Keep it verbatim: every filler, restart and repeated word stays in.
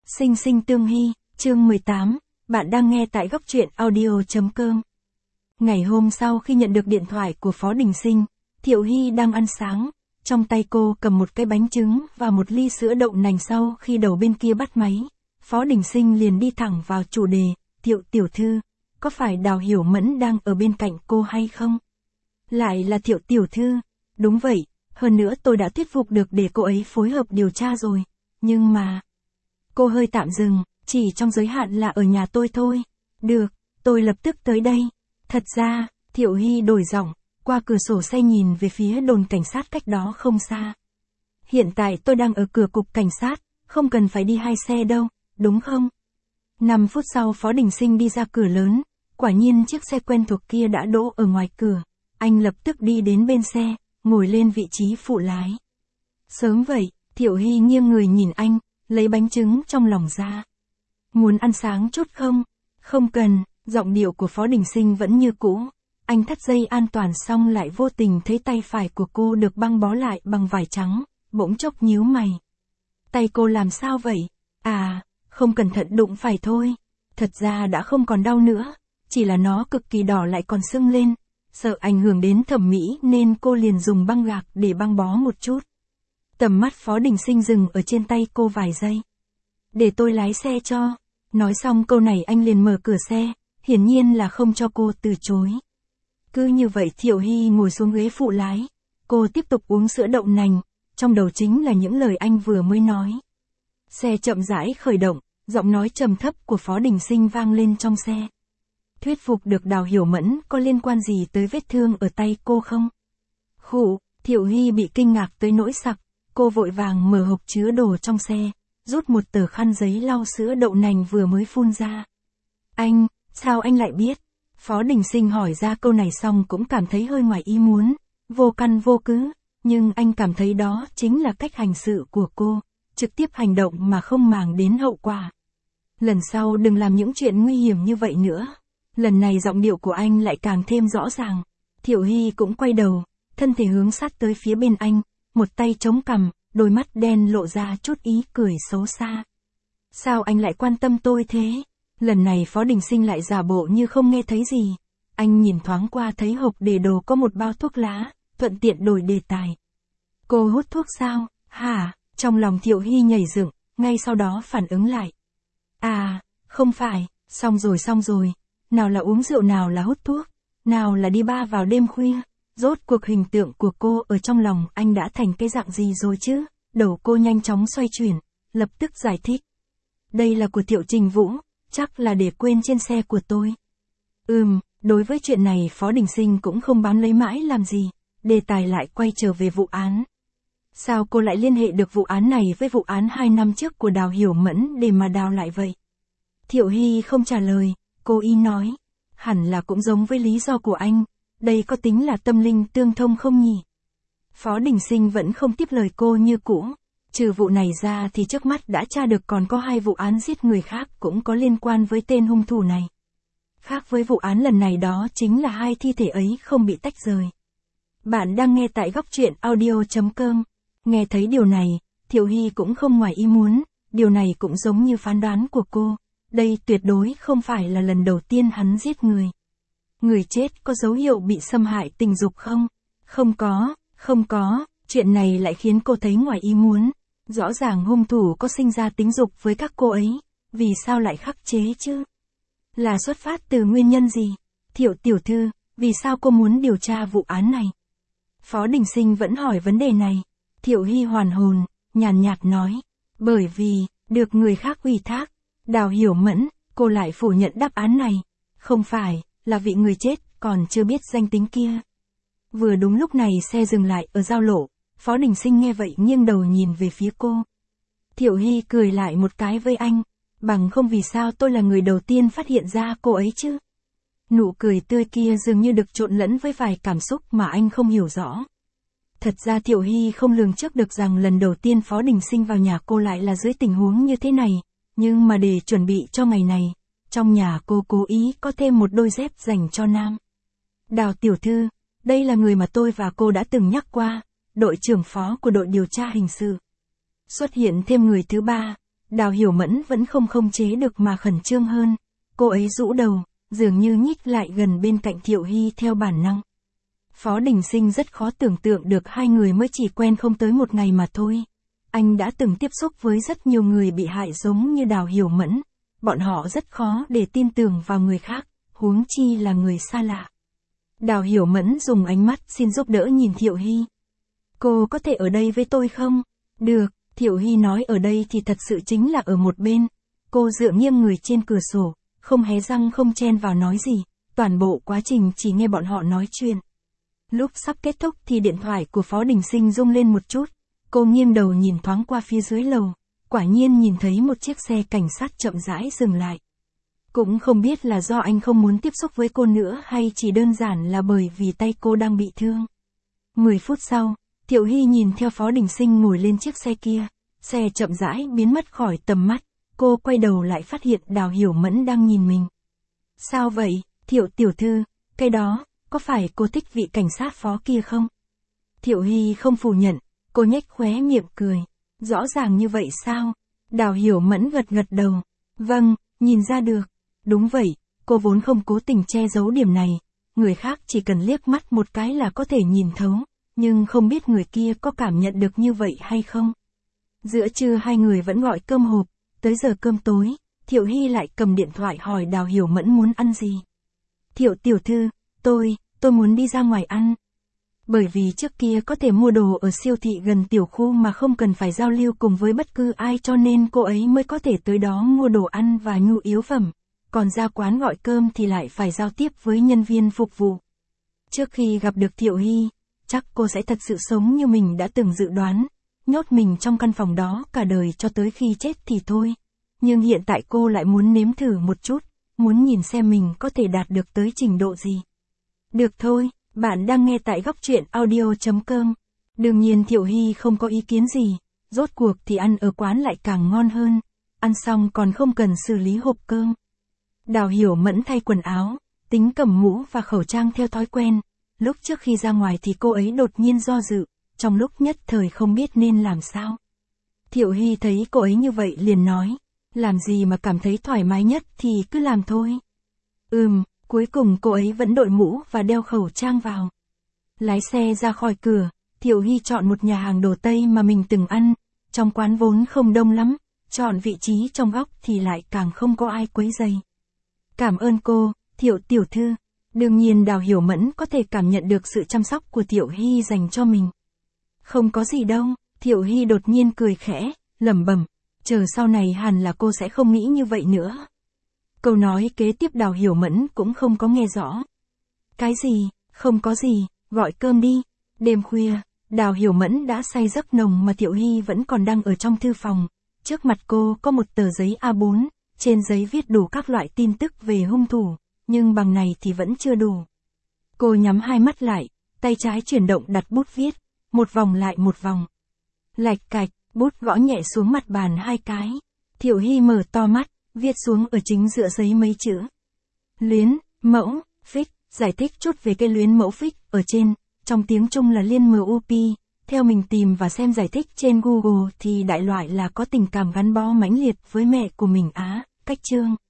Sinh sinh tương hy, chương mười tám, bạn đang nghe tại góc truyện audio.com. Ngày hôm sau khi nhận được điện thoại của Phó Đình Sinh, Thiệu Hy đang ăn sáng, trong tay cô cầm một cái bánh trứng và một ly sữa đậu nành. Sau khi đầu bên kia bắt máy, Phó Đình Sinh liền đi thẳng vào chủ đề, Thiệu tiểu thư, có phải Đào Hiểu Mẫn đang ở bên cạnh cô hay không? Lại là Thiệu tiểu thư, đúng vậy, hơn nữa tôi đã thuyết phục được để cô ấy phối hợp điều tra rồi, nhưng mà... Cô hơi tạm dừng, chỉ trong giới hạn là ở nhà tôi thôi. Được, tôi lập tức tới đây. Thật ra, Thiệu Hy đổi giọng, qua cửa sổ xe nhìn về phía đồn cảnh sát cách đó không xa. Hiện tại tôi đang ở cửa cục cảnh sát, không cần phải đi hai xe đâu, đúng không? Năm phút sau Phó Đình Sinh đi ra cửa lớn, quả nhiên chiếc xe quen thuộc kia đã đỗ ở ngoài cửa. Anh lập tức đi đến bên xe, ngồi lên vị trí phụ lái. Sớm vậy, Thiệu Hy nghiêng người nhìn anh, lấy bánh trứng trong lòng ra. Muốn ăn sáng chút không? Không cần, giọng điệu của Phó Đình Sinh vẫn như cũ. Anh thắt dây an toàn xong lại vô tình thấy tay phải của cô được băng bó lại bằng vải trắng, bỗng chốc nhíu mày. Tay cô làm sao vậy? À, không cẩn thận đụng phải thôi. Thật ra đã không còn đau nữa, chỉ là nó cực kỳ đỏ lại còn sưng lên. Sợ ảnh hưởng đến thẩm mỹ nên cô liền dùng băng gạc để băng bó một chút. Tầm mắt Phó Đình Sinh dừng ở trên tay cô vài giây. Để tôi lái xe cho. Nói xong câu này anh liền mở cửa xe, hiển nhiên là không cho cô từ chối. Cứ như vậy Thiệu Hy ngồi xuống ghế phụ lái. Cô tiếp tục uống sữa đậu nành, trong đầu chính là những lời anh vừa mới nói. Xe chậm rãi khởi động, giọng nói trầm thấp của Phó Đình Sinh vang lên trong xe. Thuyết phục được Đào Hiểu Mẫn có liên quan gì tới vết thương ở tay cô không? Khụ, Thiệu Hy bị kinh ngạc tới nỗi sặc. Cô vội vàng mở hộp chứa đồ trong xe, rút một tờ khăn giấy lau sữa đậu nành vừa mới phun ra. Anh, sao anh lại biết? Phó Đình Sinh hỏi ra câu này xong cũng cảm thấy hơi ngoài ý muốn, vô căn vô cứ, nhưng anh cảm thấy đó chính là cách hành sự của cô, trực tiếp hành động mà không màng đến hậu quả. Lần sau đừng làm những chuyện nguy hiểm như vậy nữa. Lần này giọng điệu của anh lại càng thêm rõ ràng. Thiệu Hy cũng quay đầu, thân thể hướng sát tới phía bên anh. Một tay chống cằm, đôi mắt đen lộ ra chút ý cười xấu xa. Sao anh lại quan tâm tôi thế? Lần này Phó Đình Sinh lại giả bộ như không nghe thấy gì. Anh nhìn thoáng qua thấy hộp để đồ có một bao thuốc lá, thuận tiện đổi đề tài. Cô hút thuốc sao? Hả? Trong lòng Thiệu Hy nhảy dựng, ngay sau đó phản ứng lại. À, không phải, xong rồi xong rồi. Nào là uống rượu, nào là hút thuốc, nào là đi bar vào đêm khuya. Rốt cuộc hình tượng của cô ở trong lòng anh đã thành cái dạng gì rồi chứ? Đầu cô nhanh chóng xoay chuyển, lập tức giải thích. Đây là của Thiệu Trình Vũ, chắc là để quên trên xe của tôi. Ừm, đối với chuyện này Phó Đình Sinh cũng không bám lấy mãi làm gì, đề tài lại quay trở về vụ án. Sao cô lại liên hệ được vụ án này với vụ án hai năm trước của Đào Hiểu Mẫn để mà đào lại vậy? Thiệu Hy không trả lời, cô y nói. Hẳn là cũng giống với lý do của anh. Đây có tính là tâm linh tương thông không nhỉ? Phó Đình Sinh vẫn không tiếp lời cô như cũ. Trừ vụ này ra thì trước mắt đã tra được còn có hai vụ án giết người khác cũng có liên quan với tên hung thủ này. Khác với vụ án lần này đó chính là hai thi thể ấy không bị tách rời. Bạn đang nghe tại góc truyện audio.com. Nghe thấy điều này, Thiệu Hy cũng không ngoài ý muốn, điều này cũng giống như phán đoán của cô. Đây tuyệt đối không phải là lần đầu tiên hắn giết người. Người chết có dấu hiệu bị xâm hại tình dục không? Không có, không có, chuyện này lại khiến cô thấy ngoài ý muốn. Rõ ràng hung thủ có sinh ra tính dục với các cô ấy, vì sao lại khắc chế chứ? Là xuất phát từ nguyên nhân gì? Thiệu tiểu thư, vì sao cô muốn điều tra vụ án này? Phó Đình Sinh vẫn hỏi vấn đề này. Thiệu Hy hoàn hồn, nhàn nhạt nói. Bởi vì, được người khác ủy thác, Đào Hiểu Mẫn, cô lại phủ nhận đáp án này. Không phải, là vị người chết, còn chưa biết danh tính kia. Vừa đúng lúc này xe dừng lại ở giao lộ, Phó Đình Sinh nghe vậy nghiêng đầu nhìn về phía cô. Thiệu Hy cười lại một cái với anh, bằng không vì sao tôi là người đầu tiên phát hiện ra cô ấy chứ? Nụ cười tươi kia dường như được trộn lẫn với vài cảm xúc mà anh không hiểu rõ. Thật ra Thiệu Hy không lường trước được rằng lần đầu tiên Phó Đình Sinh vào nhà cô lại là dưới tình huống như thế này, nhưng mà để chuẩn bị cho ngày này, trong nhà cô cố ý có thêm một đôi dép dành cho nam. Đào tiểu thư, đây là người mà tôi và cô đã từng nhắc qua, đội trưởng phó của đội điều tra hình sự. Xuất hiện thêm người thứ ba, Đào Hiểu Mẫn vẫn không khống chế được mà khẩn trương hơn. Cô ấy rũ đầu, dường như nhích lại gần bên cạnh Thiệu Hy theo bản năng. Phó Đình Sinh rất khó tưởng tượng được hai người mới chỉ quen không tới một ngày mà thôi. Anh đã từng tiếp xúc với rất nhiều người bị hại giống như Đào Hiểu Mẫn. Bọn họ rất khó để tin tưởng vào người khác, huống chi là người xa lạ. Đào Hiểu Mẫn dùng ánh mắt xin giúp đỡ nhìn Thiệu Hy. Cô có thể ở đây với tôi không? Được, Thiệu Hy nói ở đây thì thật sự chính là ở một bên. Cô dựa nghiêng người trên cửa sổ, không hé răng không chen vào nói gì, toàn bộ quá trình chỉ nghe bọn họ nói chuyện. Lúc sắp kết thúc thì điện thoại của Phó Đình Sinh rung lên một chút, cô nghiêng đầu nhìn thoáng qua phía dưới lầu, quả nhiên nhìn thấy một chiếc xe cảnh sát chậm rãi dừng lại. Cũng không biết là do anh không muốn tiếp xúc với cô nữa hay chỉ đơn giản là bởi vì tay cô đang bị thương. Mười phút sau, Thiệu Hy nhìn theo Phó Đình Sinh ngồi lên chiếc xe kia, xe chậm rãi biến mất khỏi tầm mắt, cô quay đầu lại phát hiện Đào Hiểu Mẫn đang nhìn mình. Sao vậy, Thiệu tiểu thư, cái đó, có phải cô thích vị cảnh sát phó kia không? Thiệu Hy không phủ nhận, cô nhếch khóe miệng cười. Rõ ràng như vậy sao? Đào Hiểu Mẫn gật gật đầu. Vâng, nhìn ra được. Đúng vậy, cô vốn không cố tình che giấu điểm này. Người khác chỉ cần liếc mắt một cái là có thể nhìn thấu. Nhưng không biết người kia có cảm nhận được như vậy hay không? Giữa trưa hai người vẫn gọi cơm hộp. Tới giờ cơm tối, Thiệu Hy lại cầm điện thoại hỏi Đào Hiểu Mẫn muốn ăn gì. Thiệu tiểu thư, tôi, tôi muốn đi ra ngoài ăn. Bởi vì trước kia có thể mua đồ ở siêu thị gần tiểu khu mà không cần phải giao lưu cùng với bất cứ ai cho nên cô ấy mới có thể tới đó mua đồ ăn và nhu yếu phẩm. Còn ra quán gọi cơm thì lại phải giao tiếp với nhân viên phục vụ. Trước khi gặp được Thiệu Hy, chắc cô sẽ thật sự sống như mình đã từng dự đoán, nhốt mình trong căn phòng đó cả đời cho tới khi chết thì thôi. Nhưng hiện tại cô lại muốn nếm thử một chút, muốn nhìn xem mình có thể đạt được tới trình độ gì. Được thôi, bạn đang nghe tại góc truyện audio chấm com. Đương nhiên Thiệu Hy không có ý kiến gì, rốt cuộc thì ăn ở quán lại càng ngon hơn, ăn xong còn không cần xử lý hộp cơm. Đào Hiểu Mẫn thay quần áo, tính cầm mũ và khẩu trang theo thói quen. Lúc trước khi ra ngoài thì cô ấy đột nhiên do dự, trong lúc nhất thời không biết nên làm sao. Thiệu Hy thấy cô ấy như vậy liền nói, làm gì mà cảm thấy thoải mái nhất thì cứ làm thôi. Ừm, cuối cùng cô ấy vẫn đội mũ và đeo khẩu trang vào. Lái xe ra khỏi cửa, Thiệu Hy chọn một nhà hàng đồ Tây mà mình từng ăn, trong quán vốn không đông lắm, chọn vị trí trong góc thì lại càng không có ai quấy rầy. Cảm ơn cô, Thiệu tiểu thư. Đương nhiên Đào Hiểu Mẫn có thể cảm nhận được sự chăm sóc của Thiệu Hy dành cho mình. Không có gì đâu, Thiệu Hy đột nhiên cười khẽ, lẩm bẩm, chờ sau này hẳn là cô sẽ không nghĩ như vậy nữa. Câu nói kế tiếp Đào Hiểu Mẫn cũng không có nghe rõ. Cái gì, không có gì, gọi cơm đi. Đêm khuya, Đào Hiểu Mẫn đã say giấc nồng mà Thiệu Hy vẫn còn đang ở trong thư phòng. Trước mặt cô có một tờ giấy A bốn, trên giấy viết đủ các loại tin tức về hung thủ, nhưng bằng này thì vẫn chưa đủ. Cô nhắm hai mắt lại, tay trái chuyển động đặt bút viết, một vòng lại một vòng. Lạch cạch, bút gõ nhẹ xuống mặt bàn hai cái. Thiệu Hy mở to mắt, viết xuống ở chính giữa giấy mấy chữ. Luyến, mẫu, phích, giải thích chút về cái luyến mẫu phích ở trên, trong tiếng Trung là liên mup. Theo mình tìm và xem giải thích trên Google thì đại loại là có tình cảm gắn bó mãnh liệt với mẹ của mình á, cách chương.